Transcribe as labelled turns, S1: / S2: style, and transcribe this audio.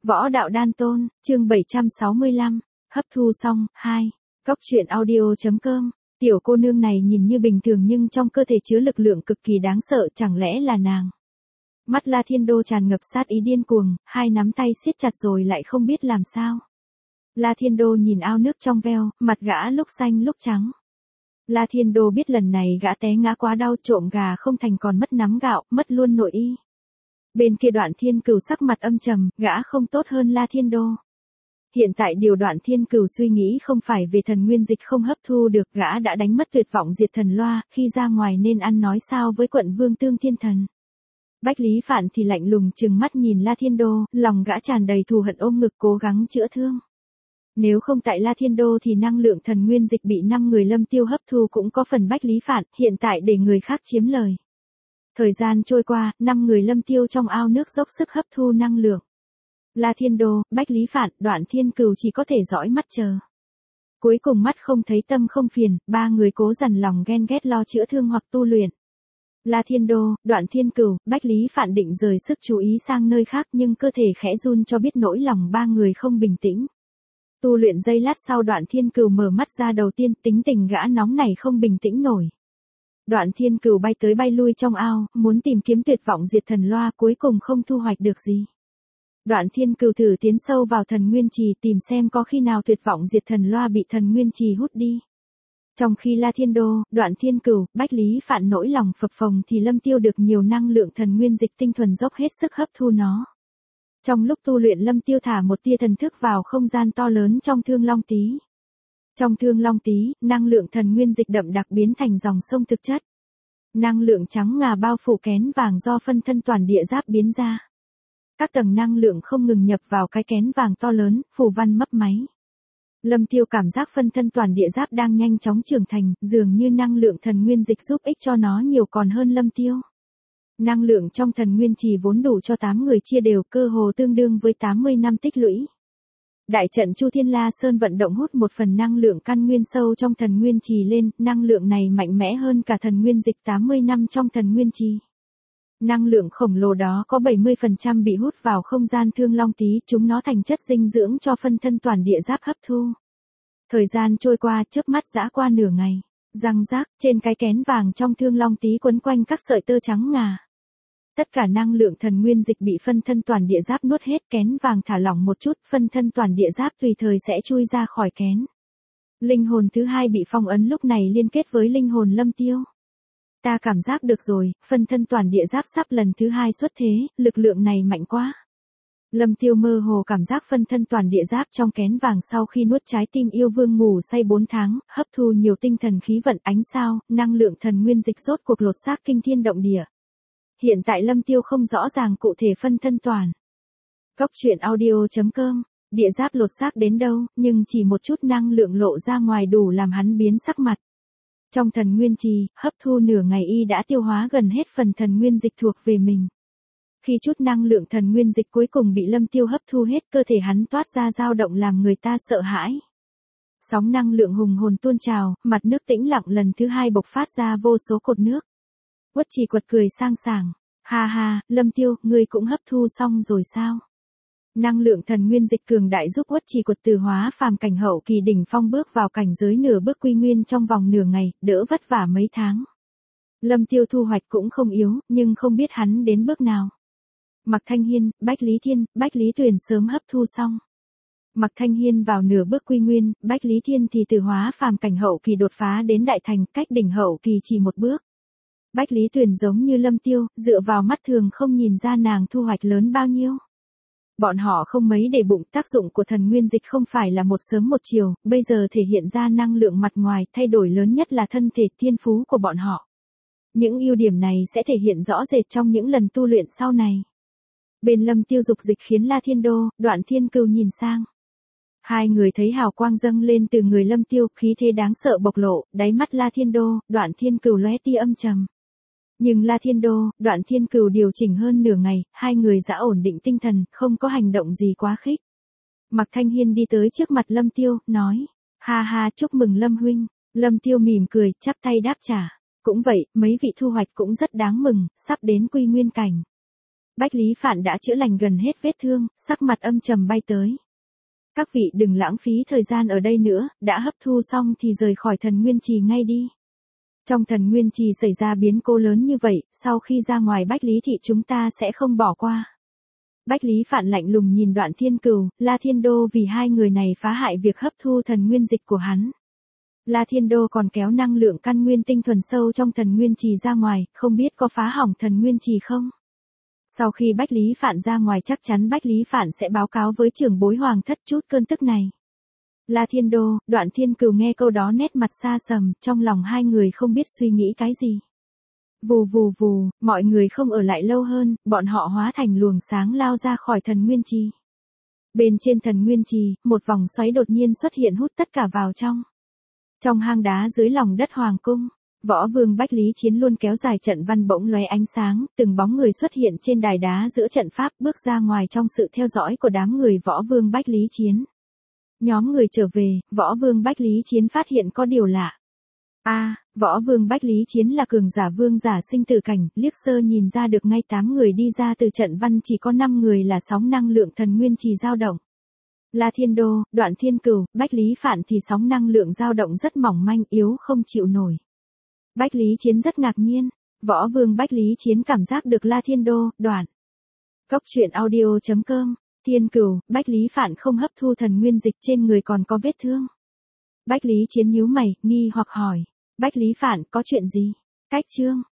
S1: Võ đạo đan tôn, chương 765, hấp thu xong, 2. Cóc truyện audio.com. Tiểu cô nương này nhìn như bình thường nhưng trong cơ thể chứa lực lượng cực kỳ đáng sợ, chẳng lẽ là nàng? Mắt La Thiên Đô tràn ngập sát ý điên cuồng, hai nắm tay siết chặt rồi lại không biết làm sao. La Thiên Đô nhìn ao nước trong veo, mặt gã lúc xanh lúc trắng. La Thiên Đô biết lần này gã té ngã quá đau, trộm gà không thành còn mất nắm gạo, mất luôn nội y. Bên kia Đoạn Thiên Cửu sắc mặt âm trầm, gã không tốt hơn La Thiên Đô. Hiện tại điều Đoạn Thiên Cửu suy nghĩ không phải về thần nguyên dịch không hấp thu được, gã đã đánh mất tuyệt vọng diệt thần loa, khi ra ngoài nên ăn nói sao với quận vương Tương Thiên Thần. Bách Lý Phạn thì lạnh lùng trừng mắt nhìn La Thiên Đô, lòng gã tràn đầy thù hận ôm ngực cố gắng chữa thương. Nếu không tại La Thiên Đô thì năng lượng thần nguyên dịch bị 5 người Lâm Tiêu hấp thu cũng có phần Bách Lý Phạn, hiện tại để người khác chiếm lời. Thời gian trôi qua, 5 người Lâm Tiêu trong ao nước dốc sức hấp thu năng lượng. La Thiên Đô, Bách Lý Phạn, Đoạn Thiên Cửu chỉ có thể dõi mắt chờ. Cuối cùng mắt không thấy tâm không phiền, 3 người cố dằn lòng ghen ghét lo chữa thương hoặc tu luyện. La Thiên Đô, Đoạn Thiên Cửu, Bách Lý Phạn định rời sức chú ý sang nơi khác nhưng cơ thể khẽ run cho biết nỗi lòng 3 người không bình tĩnh. Tu luyện giây lát sau Đoạn Thiên Cửu mở mắt ra, đầu tiên tính tình gã nóng này không bình tĩnh nổi. Đoạn Thiên Cửu bay tới bay lui trong ao, muốn tìm kiếm tuyệt vọng diệt thần loa, cuối cùng không thu hoạch được gì. Đoạn Thiên Cửu thử tiến sâu vào thần nguyên trì tìm xem có khi nào tuyệt vọng diệt thần loa bị thần nguyên trì hút đi. Trong khi La Thiên Đô, Đoạn Thiên Cửu, Bách Lý Phạn nỗi lòng phập phồng thì Lâm Tiêu được nhiều năng lượng thần nguyên dịch tinh thuần dốc hết sức hấp thu nó. Trong lúc tu luyện Lâm Tiêu thả một tia thần thức vào không gian to lớn trong Thương Long Tý. Trong Thương Long Tý, năng lượng thần nguyên dịch đậm đặc biến thành dòng sông thực chất. Năng lượng trắng ngà bao phủ kén vàng do phân thân toàn địa giáp biến ra. Các tầng năng lượng không ngừng nhập vào cái kén vàng to lớn, phù văn mấp máy. Lâm Tiêu cảm giác phân thân toàn địa giáp đang nhanh chóng trưởng thành, dường như năng lượng thần nguyên dịch giúp ích cho nó nhiều còn hơn Lâm Tiêu. Năng lượng trong thần nguyên trì vốn đủ cho 8 người chia đều, cơ hồ tương đương với 80 năm tích lũy. Đại trận Chu Thiên La Sơn vận động hút một phần năng lượng căn nguyên sâu trong thần nguyên trì lên, năng lượng này mạnh mẽ hơn cả thần nguyên dịch 80 năm trong thần nguyên trì. Năng lượng khổng lồ đó có 70% bị hút vào không gian Thương Long Tý, chúng nó thành chất dinh dưỡng cho phân thân toàn địa giáp hấp thu. Thời gian trôi qua, chớp mắt dã qua nửa ngày. Răng rác, trên cái kén vàng trong Thương Long Tý quấn quanh các sợi tơ trắng ngà. Tất cả năng lượng thần nguyên dịch bị phân thân toàn địa giáp nuốt hết, kén vàng thả lỏng một chút, phân thân toàn địa giáp tùy thời sẽ chui ra khỏi kén. Linh hồn thứ hai bị phong ấn lúc này liên kết với linh hồn Lâm Tiêu. Ta cảm giác được rồi, phân thân toàn địa giáp sắp lần thứ 2 xuất thế, lực lượng này mạnh quá. Lâm Tiêu mơ hồ cảm giác phân thân toàn địa giáp trong kén vàng sau khi nuốt trái tim yêu vương ngủ say 4 tháng, hấp thu nhiều tinh thần khí vận ánh sao, năng lượng thần nguyên dịch rốt cuộc lột xác kinh thiên động địa. Hiện tại Lâm Tiêu không rõ ràng cụ thể phân thân toàn. Cóc truyện audio.com, địa giáp lột xác đến đâu, nhưng chỉ một chút năng lượng lộ ra ngoài đủ làm hắn biến sắc mặt. Trong thần nguyên trì, hấp thu nửa ngày y đã tiêu hóa gần hết phần thần nguyên dịch thuộc về mình. Khi chút năng lượng thần nguyên dịch cuối cùng bị Lâm Tiêu hấp thu hết, cơ thể hắn toát ra dao động làm người ta sợ hãi. Sóng năng lượng hùng hồn tuôn trào, mặt nước tĩnh lặng lần thứ 2 bộc phát ra vô số cột nước. Uất Trì Quật cười sang sảng, ha ha, Lâm Tiêu, ngươi cũng hấp thu xong rồi sao? Năng lượng thần nguyên dịch cường đại giúp Uất Trì Quật từ hóa phàm cảnh hậu kỳ đỉnh phong bước vào cảnh giới nửa bước quy nguyên trong vòng nửa ngày, đỡ vất vả mấy tháng. Lâm Tiêu thu hoạch cũng không yếu, nhưng không biết hắn đến bước nào. Mạc Thanh Hiên, Bách Lý Thiên, Bách Lý Tuyền sớm hấp thu xong. Mạc Thanh Hiên vào nửa bước quy nguyên, Bách Lý Thiên thì từ hóa phàm cảnh hậu kỳ đột phá đến đại thành, cách đỉnh hậu kỳ chỉ một bước. Bách Lý Tuyền giống như Lâm Tiêu, dựa vào mắt thường không nhìn ra nàng thu hoạch lớn bao nhiêu. Bọn họ không mấy để bụng, tác dụng của thần nguyên dịch không phải là một sớm một chiều, bây giờ thể hiện ra năng lượng mặt ngoài, thay đổi lớn nhất là thân thể thiên phú của bọn họ. Những ưu điểm này sẽ thể hiện rõ rệt trong những lần tu luyện sau này. Bên Lâm Tiêu dục dịch khiến La Thiên Đô, Đoạn Thiên Cửu nhìn sang. Hai người thấy hào quang dâng lên từ người Lâm Tiêu, khí thế đáng sợ bộc lộ, đáy mắt La Thiên Đô, Đoạn Thiên Cửu lóe tia âm trầm. Nhưng La Thiên Đô, Đoạn Thiên Cửu điều chỉnh hơn nửa ngày, hai người đã ổn định tinh thần, không có hành động gì quá khích. Mạc Thanh Hiên đi tới trước mặt Lâm Tiêu, nói, ha ha, chúc mừng Lâm huynh. Lâm Tiêu mỉm cười, chắp tay đáp trả. Cũng vậy, mấy vị thu hoạch cũng rất đáng mừng, sắp đến quy nguyên cảnh. Bách Lý Phạn đã chữa lành gần hết vết thương, sắc mặt âm trầm bay tới. Các vị đừng lãng phí thời gian ở đây nữa, đã hấp thu xong thì rời khỏi thần nguyên trì ngay đi. Trong thần nguyên trì xảy ra biến cố lớn như vậy, sau khi ra ngoài Bách Lý thị chúng ta sẽ không bỏ qua. Bách Lý Phạn lạnh lùng nhìn Đoạn Thiên Cửu, La Thiên Đô vì hai người này phá hại việc hấp thu thần nguyên dịch của hắn. La Thiên Đô còn kéo năng lượng căn nguyên tinh thuần sâu trong thần nguyên trì ra ngoài, không biết có phá hỏng thần nguyên trì không? Sau khi Bách Lý Phạn ra ngoài chắc chắn Bách Lý Phạn sẽ báo cáo với trưởng bối hoàng thất chút cơn tức này. La Thiên Đô, Đoạn Thiên Cửu nghe câu đó nét mặt xa sầm, trong lòng hai người không biết suy nghĩ cái gì. Vù vù vù, mọi người không ở lại lâu hơn, bọn họ hóa thành luồng sáng lao ra khỏi thần nguyên trì. Bên trên thần nguyên trì, một vòng xoáy đột nhiên xuất hiện hút tất cả vào trong. Trong hang đá dưới lòng đất hoàng cung, Võ Vương Bách Lý Chiến luôn kéo dài trận văn bỗng lóe ánh sáng, từng bóng người xuất hiện trên đài đá giữa trận pháp bước ra ngoài trong sự theo dõi của đám người Võ Vương Bách Lý Chiến. Nhóm người trở về, Võ Vương Bách Lý Chiến phát hiện có điều lạ. Võ Vương Bách Lý Chiến là cường giả vương giả sinh tử cảnh, liếc sơ nhìn ra được ngay 8 người đi ra từ trận văn chỉ có 5 người là sóng năng lượng thần nguyên trì dao động. La Thiên Đô, Đoạn Thiên Cửu, Bách Lý Phạn thì sóng năng lượng dao động rất mỏng manh yếu không chịu nổi. Bách Lý Chiến rất ngạc nhiên, Võ Vương Bách Lý Chiến cảm giác được La Thiên Đô, Đoạn. Cốc truyện audio.com, Thiên Cửu, Bách Lý Phạn không hấp thu thần nguyên dịch trên người còn có vết thương. Bách Lý Chiến nhíu mày, nghi hoặc hỏi, Bách Lý Phạn có chuyện gì? Cách chương